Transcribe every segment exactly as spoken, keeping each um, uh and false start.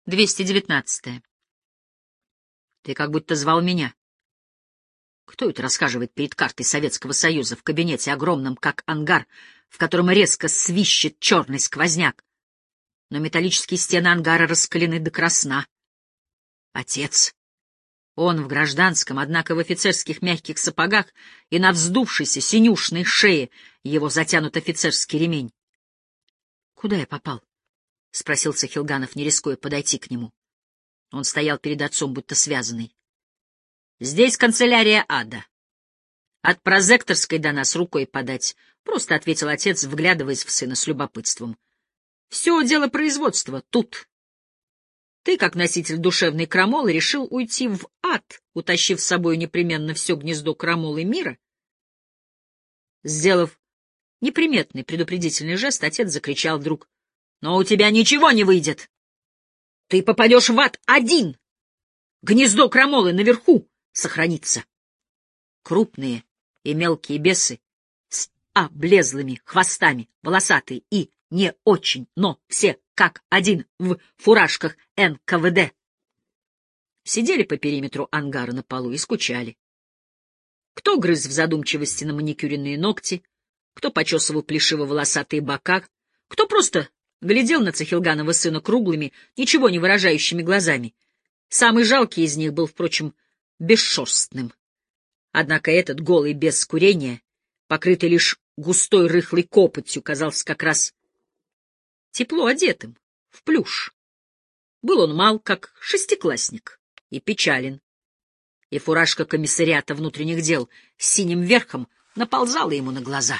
двести девятнадцатое. Ты как будто звал меня. Кто это рассказывает перед картой Советского Союза в кабинете огромном, как ангар, в котором резко свищет черный сквозняк, но металлические стены ангара раскалены до красна? Отец. Он в гражданском, однако в офицерских мягких сапогах, и на вздувшейся синюшной шее его затянут офицерский ремень. — Куда я попал? — спросил Цахилганов, не рискуя подойти к нему. Он стоял перед отцом, будто связанный. — Здесь канцелярия ада. От прозекторской до нас рукой подать, — просто ответил отец, вглядываясь в сына с любопытством. — Все дело производства тут. Ты, как носитель душевной крамолы, решил уйти в ад, утащив с собой непременно все гнездо крамолы мира? Сделав неприметный предупредительный жест, отец закричал вдруг: — Но у тебя ничего не выйдет! Ты попадешь в ад один! Гнездо крамолы наверху сохранится! Крупные и мелкие бесы с облезлыми хвостами, волосатые и не очень, но все как один в фуражках эн ка вэ дэ. Сидели по периметру ангара на полу и скучали. Кто грыз в задумчивости на маникюренные ногти, кто почесывал плешиво-волосатые бока, кто просто глядел на Цахилганова сына круглыми, ничего не выражающими глазами. Самый жалкий из них был, впрочем, бесшерстным. Однако этот голый без курения, покрытый лишь густой рыхлой копотью, казался как раз тепло одетым, в плюш. Был он мал, как шестиклассник, и печален. И фуражка комиссариата внутренних дел с синим верхом наползала ему на глаза.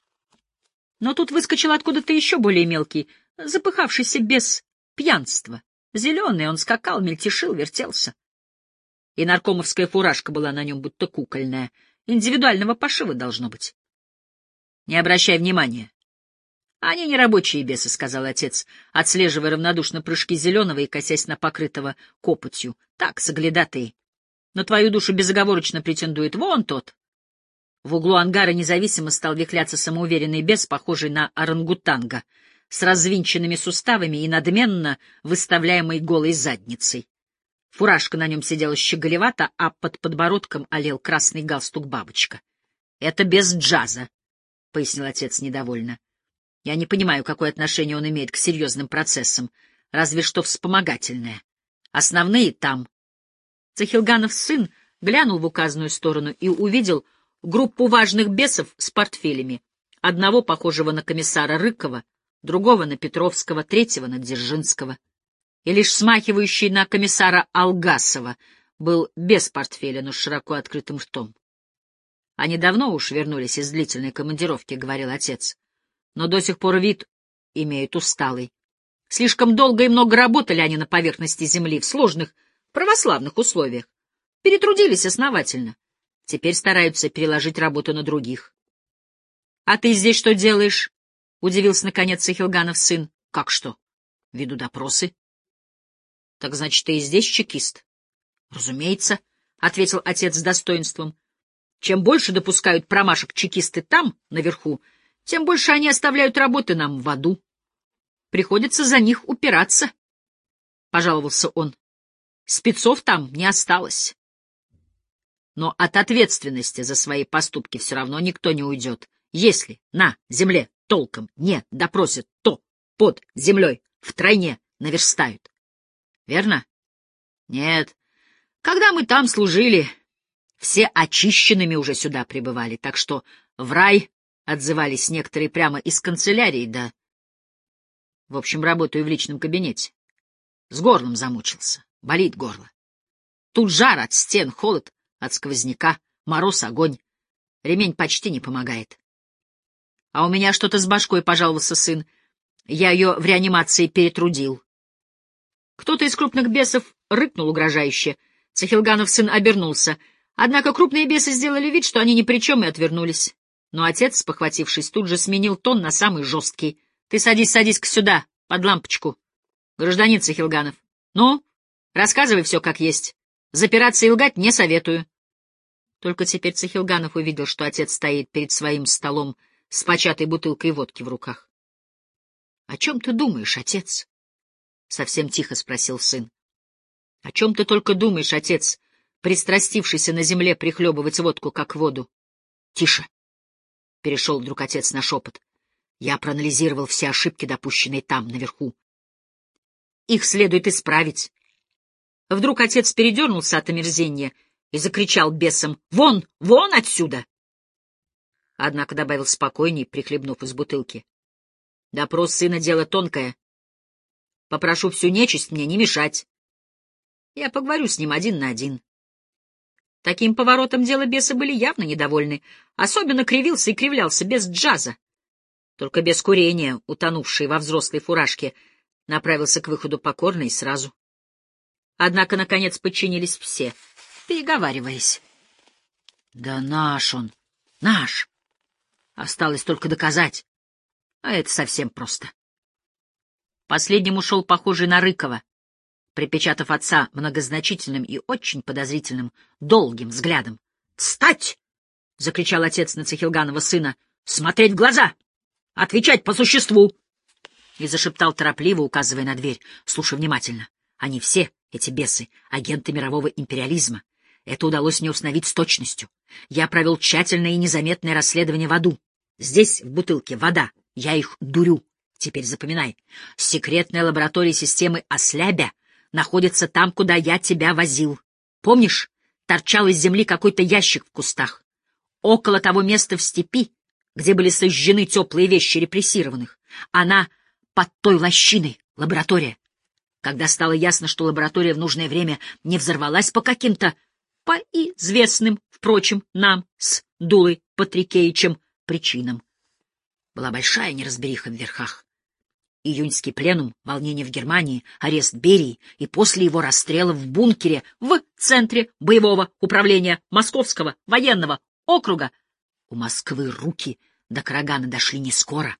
Но тут выскочил откуда-то еще более мелкий, запыхавшийся без пьянства. Зеленый, он скакал, мельтешил, вертелся. И наркомовская фуражка была на нем будто кукольная, индивидуального пошива должно быть. — Не обращай внимания. — Они не рабочие бесы, — сказал отец, отслеживая равнодушно прыжки Зеленого и косясь на покрытого копотью. — Так, соглядатые. На твою душу безоговорочно претендует вон тот. В углу ангара независимо стал вихляться самоуверенный бес, похожий на орангутанга, с развинченными суставами и надменно выставляемой голой задницей. Фуражка на нем сидела щеголевато, а под подбородком олел красный галстук-бабочка. — Это без джаза, — пояснил отец недовольно. — Я не понимаю, какое отношение он имеет к серьезным процессам, разве что вспомогательное. Основные там. Цахилганов сын глянул в указанную сторону и увидел группу важных бесов с портфелями, одного похожего на комиссара Рыкова, другого на Петровского, третьего на Дзержинского. И лишь смахивающий на комиссара Алгасова был без портфеля, но с широко открытым ртом. — Они давно уж вернулись из длительной командировки, — говорил отец, — но до сих пор вид имеют усталый. Слишком долго и много работали они на поверхности земли в сложных православных условиях. Перетрудились основательно. Теперь стараются переложить работу на других. — А ты здесь что делаешь? — удивился наконец Цахилганов сын. — Как что? — Веду допросы. — Так значит, ты и здесь чекист? — Разумеется, — ответил отец с достоинством. — Чем больше допускают промашек чекисты там, наверху, тем больше они оставляют работы нам в аду. Приходится за них упираться, — пожаловался он. Спецов там не осталось. Но от ответственности за свои поступки все равно никто не уйдет. Если на земле толком не допросят, то под землей втройне наверстают. Верно? Нет. Когда мы там служили, все очищенными уже сюда прибывали, так что в рай отзывались некоторые прямо из канцелярии, да. В общем, работаю в личном кабинете. С горлом замучился. Болит горло. Тут жар от стен, холод от сквозняка, мороз, огонь. Ремень почти не помогает. А у меня что-то с башкой, — пожаловался сын. Я ее в реанимации перетрудил. Кто-то из крупных бесов рыкнул угрожающе. Цахилганов сын обернулся. Однако крупные бесы сделали вид, что они ни при чем, и отвернулись. Но отец, спохватившись, тут же сменил тон на самый жесткий. — Ты садись, садись-ка сюда, под лампочку. Гражданин Цахилганов. Ну, рассказывай все как есть. Запираться и лгать не советую. Только теперь Цахилганов увидел, что отец стоит перед своим столом с початой бутылкой водки в руках. — О чем ты думаешь, отец? — совсем тихо спросил сын. — О чем ты только думаешь, отец, пристрастившийся на земле прихлебывать водку, как воду? — Тише! — перешел вдруг отец на шепот. — Я проанализировал все ошибки, допущенные там, наверху. Их следует исправить. Вдруг отец передернулся от омерзения и закричал бесом: «Вон! Вон отсюда!» Однако добавил спокойней, прихлебнув из бутылки: «Допрос сына — дело тонкое. Попрошу всю нечисть мне не мешать. Я поговорю с ним один на один». Таким поворотом дела бесы были явно недовольны. Особенно кривился и кривлялся без джаза. Только без курения, утонувший во взрослой фуражке, направился к выходу покорно и сразу. Однако, наконец, подчинились все, переговариваясь. — Да наш он, наш! Осталось только доказать. А это совсем просто. Последним ушел похожий на Рыкова, припечатав отца многозначительным и очень подозрительным, долгим взглядом. — Встать! — закричал отец на Цихилганова сына. — Смотреть в глаза! Отвечать по существу! И зашептал торопливо, указывая на дверь. — Слушай внимательно. Они все, эти бесы, агенты мирового империализма. Это удалось мне установить с точностью. Я провел тщательное и незаметное расследование в аду. Здесь, в бутылке, вода. Я их дурю. Теперь запоминай. Секретная лаборатория системы Ослябя находится там, куда я тебя возил. Помнишь, торчал из земли какой-то ящик в кустах? Около того места в степи, где были сожжены теплые вещи репрессированных. Она под той лощиной, лаборатория. Когда стало ясно, что лаборатория в нужное время не взорвалась по каким-то, по известным, впрочем, нам с Дулой Патрикеичем причинам, была большая неразбериха в верхах. Июньский пленум, волнение в Германии, арест Берии и после его расстрела в бункере в центре боевого управления Московского военного округа. У Москвы руки до Карагана дошли не скоро.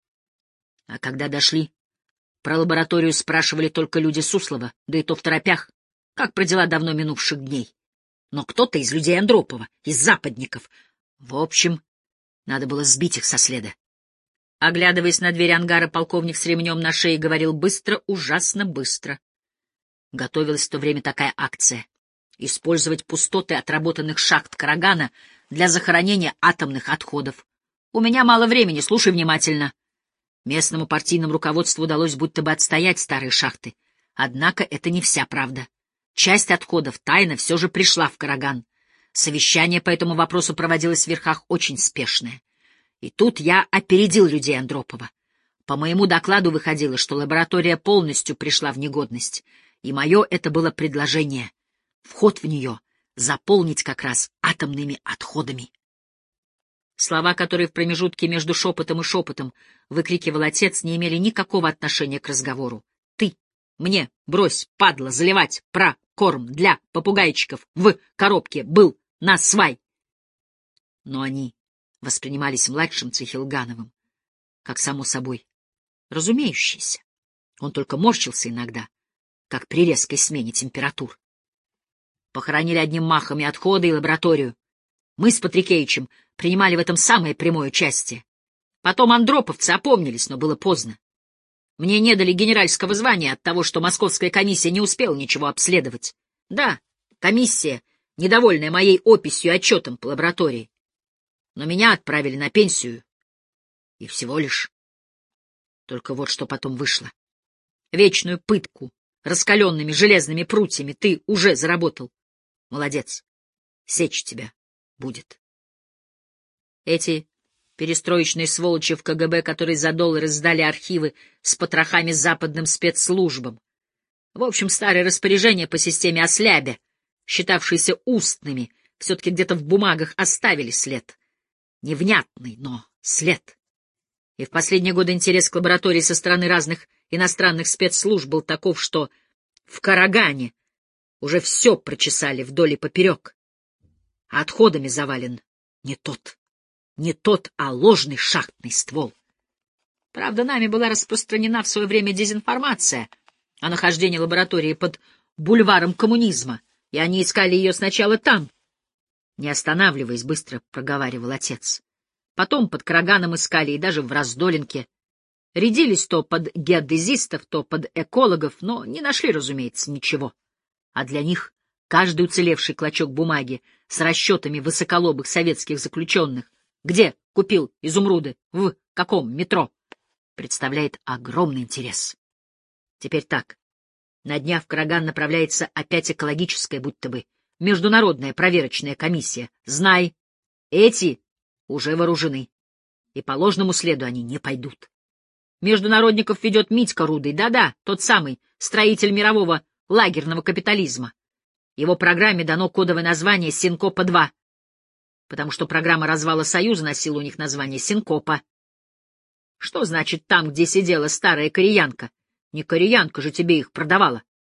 А когда дошли, про лабораторию спрашивали только люди Суслова, да и то второпях, как про дела давно минувших дней. Но кто-то из людей Андропова, из западников. В общем, надо было сбить их со следа. Оглядываясь на дверь ангара, полковник с ремнем на шее говорил быстро, ужасно быстро. Готовилась в то время такая акция — использовать пустоты отработанных шахт Карагана для захоронения атомных отходов. У меня мало времени, слушай внимательно. Местному партийному руководству удалось будто бы отстоять старые шахты. Однако это не вся правда. Часть отходов тайно все же пришла в Караган. Совещание по этому вопросу проводилось в верхах очень спешное. И тут я опередил людей Андропова. По моему докладу выходило, что лаборатория полностью пришла в негодность, и мое это было предложение — вход в нее заполнить как раз атомными отходами. Слова, которые в промежутке между шепотом и шепотом выкрикивал отец, не имели никакого отношения к разговору. «Ты мне брось, падла, заливать про корм для попугайчиков в коробке был на свай!» Но они воспринимались младшим Цихилгановым как само собой разумеющееся. Он только морщился иногда, как при резкой смене температур. Похоронили одним махом и отходы, и лабораторию. Мы с Патрикеичем принимали в этом самое прямое участие. Потом андроповцы опомнились, но было поздно. Мне не дали генеральского звания от того, что московская комиссия не успела ничего обследовать. Да, комиссия, недовольная моей описью и отчетом по лаборатории. Но меня отправили на пенсию. И всего лишь. Только вот что потом вышло. Вечную пытку раскаленными железными прутьями ты уже заработал. Молодец. Сечь тебя будет. Эти перестроечные сволочи в КГБ, которые за доллары сдали архивы с потрохами западным спецслужбам. В общем, старые распоряжения по системе Ослябя, считавшиеся устными, все-таки где-то в бумагах оставили след. Невнятный, но след. И в последние годы интерес к лаборатории со стороны разных иностранных спецслужб был таков, что в Карагане уже все прочесали вдоль и поперек. А отходами завален не тот, не тот, а ложный шахтный ствол. Правда, нами была распространена в свое время дезинформация о нахождении лаборатории под бульваром коммунизма, и они искали ее сначала там. Не останавливаясь, быстро проговаривал отец. Потом под Караганом искали и даже в Раздолинке. Рядились то под геодезистов, то под экологов, но не нашли, разумеется, ничего. А для них каждый уцелевший клочок бумаги с расчетами высоколобых советских заключенных, где купил изумруды, в каком метро, представляет огромный интерес. Теперь так. На днях в Караган направляется опять экологическая, будто бы, международная проверочная комиссия. Знай, эти уже вооружены, и по ложному следу они не пойдут. Международников ведет Митька Рудый, да-да, тот самый, строитель мирового лагерного капитализма. Его программе дано кодовое название «Синкопа-два», потому что программа развала Союза носила у них название «Синкопа». Что значит там, где сидела старая кореянка? Не кореянка же тебе их продавала.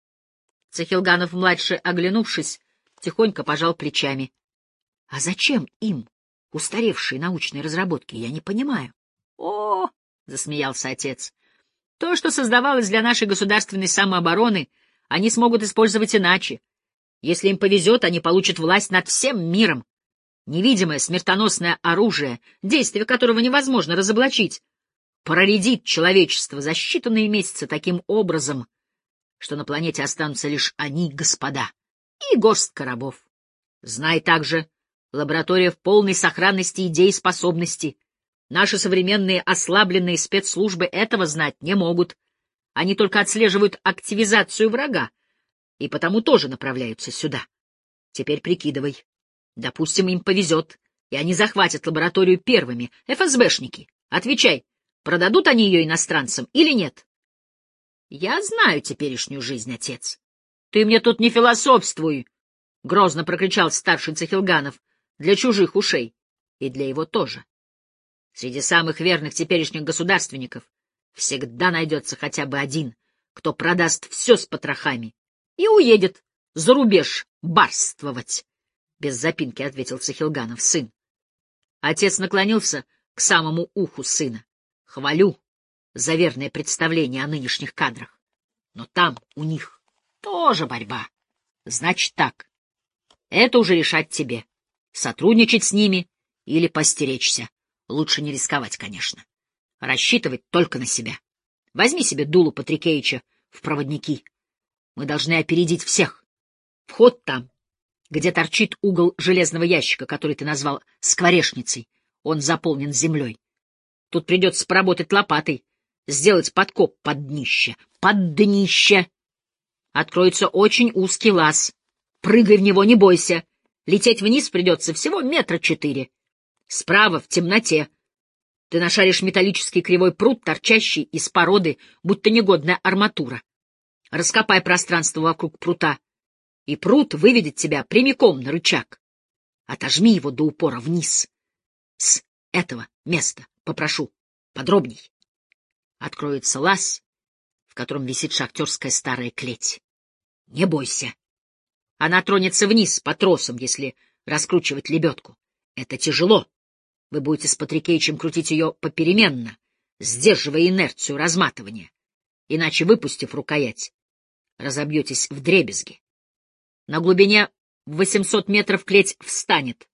Цахилганов-младший, оглянувшись, тихонько пожал плечами. А зачем им устаревшие научные разработки, я не понимаю. О, — засмеялся отец, — то, что создавалось для нашей государственной самообороны, они смогут использовать иначе. Если им повезет, они получат власть над всем миром. Невидимое смертоносное оружие, действие которого невозможно разоблачить, проредит человечество за считанные месяцы таким образом, что на планете останутся лишь они, господа, и горстка рабов. Знай также, лаборатория в полной сохранности идей и способностей. Наши современные ослабленные спецслужбы этого знать не могут. Они только отслеживают активизацию врага, и потому тоже направляются сюда. Теперь прикидывай. Допустим, им повезет, и они захватят лабораторию первыми. эф эс бэшники, отвечай, продадут они ее иностранцам или нет? Я знаю теперешнюю жизнь, отец. Ты мне тут не философствуй, — грозно прокричал старший Цахилганов, — для чужих ушей. И для его тоже. Среди самых верных теперешних государственников всегда найдется хотя бы один, кто продаст все с потрохами и уедет за рубеж барствовать. Без запинки ответил Цахилганов, сын. Отец наклонился к самому уху сына. Хвалю за верное представление о нынешних кадрах. Но там у них тоже борьба. Значит так, это уже решать тебе. Сотрудничать с ними или постеречься. Лучше не рисковать, конечно. Рассчитывать только на себя. Возьми себе дулу Патрикеича в проводники. Мы должны опередить всех. Вход там, где торчит угол железного ящика, который ты назвал скворечницей. Он заполнен землей. Тут придется поработать лопатой, сделать подкоп под днище. Под днище! Откроется очень узкий лаз. Прыгай в него, не бойся. Лететь вниз придется всего метра четыре. Справа, в темноте, ты нашаришь металлический кривой прут, торчащий из породы, будто негодная арматура. Раскопай пространство вокруг прута, и прут выведет тебя прямиком на рычаг. Отожми его до упора вниз. С этого места попрошу подробней. Откроется лаз, в котором висит шахтерская старая клеть. Не бойся. Она тронется вниз по тросам, если раскручивать лебедку. Это тяжело. Вы будете с Патрикеичем крутить ее попеременно, сдерживая инерцию разматывания. Иначе, выпустив рукоять, разобьетесь вдребезги. На глубине восемьсот метров клеть встанет.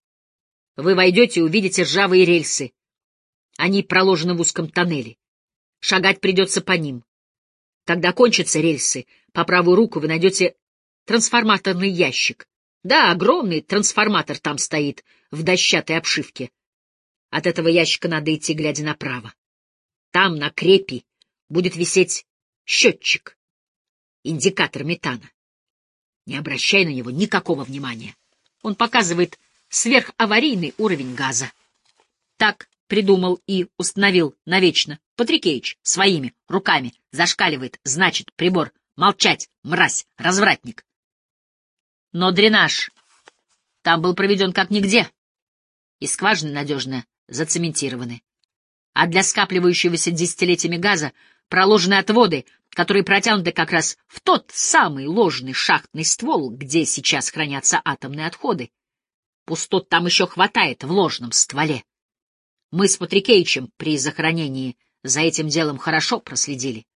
Вы войдете и увидите ржавые рельсы. Они проложены в узком тоннеле. Шагать придется по ним. Когда кончатся рельсы, по правую руку вы найдете трансформаторный ящик. Да, огромный трансформатор там стоит, в дощатой обшивке. От этого ящика надо идти, глядя направо. Там, на крепи, будет висеть счетчик, индикатор метана. Не обращай на него никакого внимания. Он показывает сверхаварийный уровень газа. Так придумал и установил навечно Патрикеич своими руками. Зашкаливает, значит, прибор. Молчать, мразь, развратник. Но дренаж там был проведен как нигде, и скважины надежно зацементированы. А для скапливающегося десятилетиями газа проложены отводы, которые протянуты как раз в тот самый ложный шахтный ствол, где сейчас хранятся атомные отходы. Пустот там еще хватает в ложном стволе. Мы с Патрикеичем при захоронении за этим делом хорошо проследили.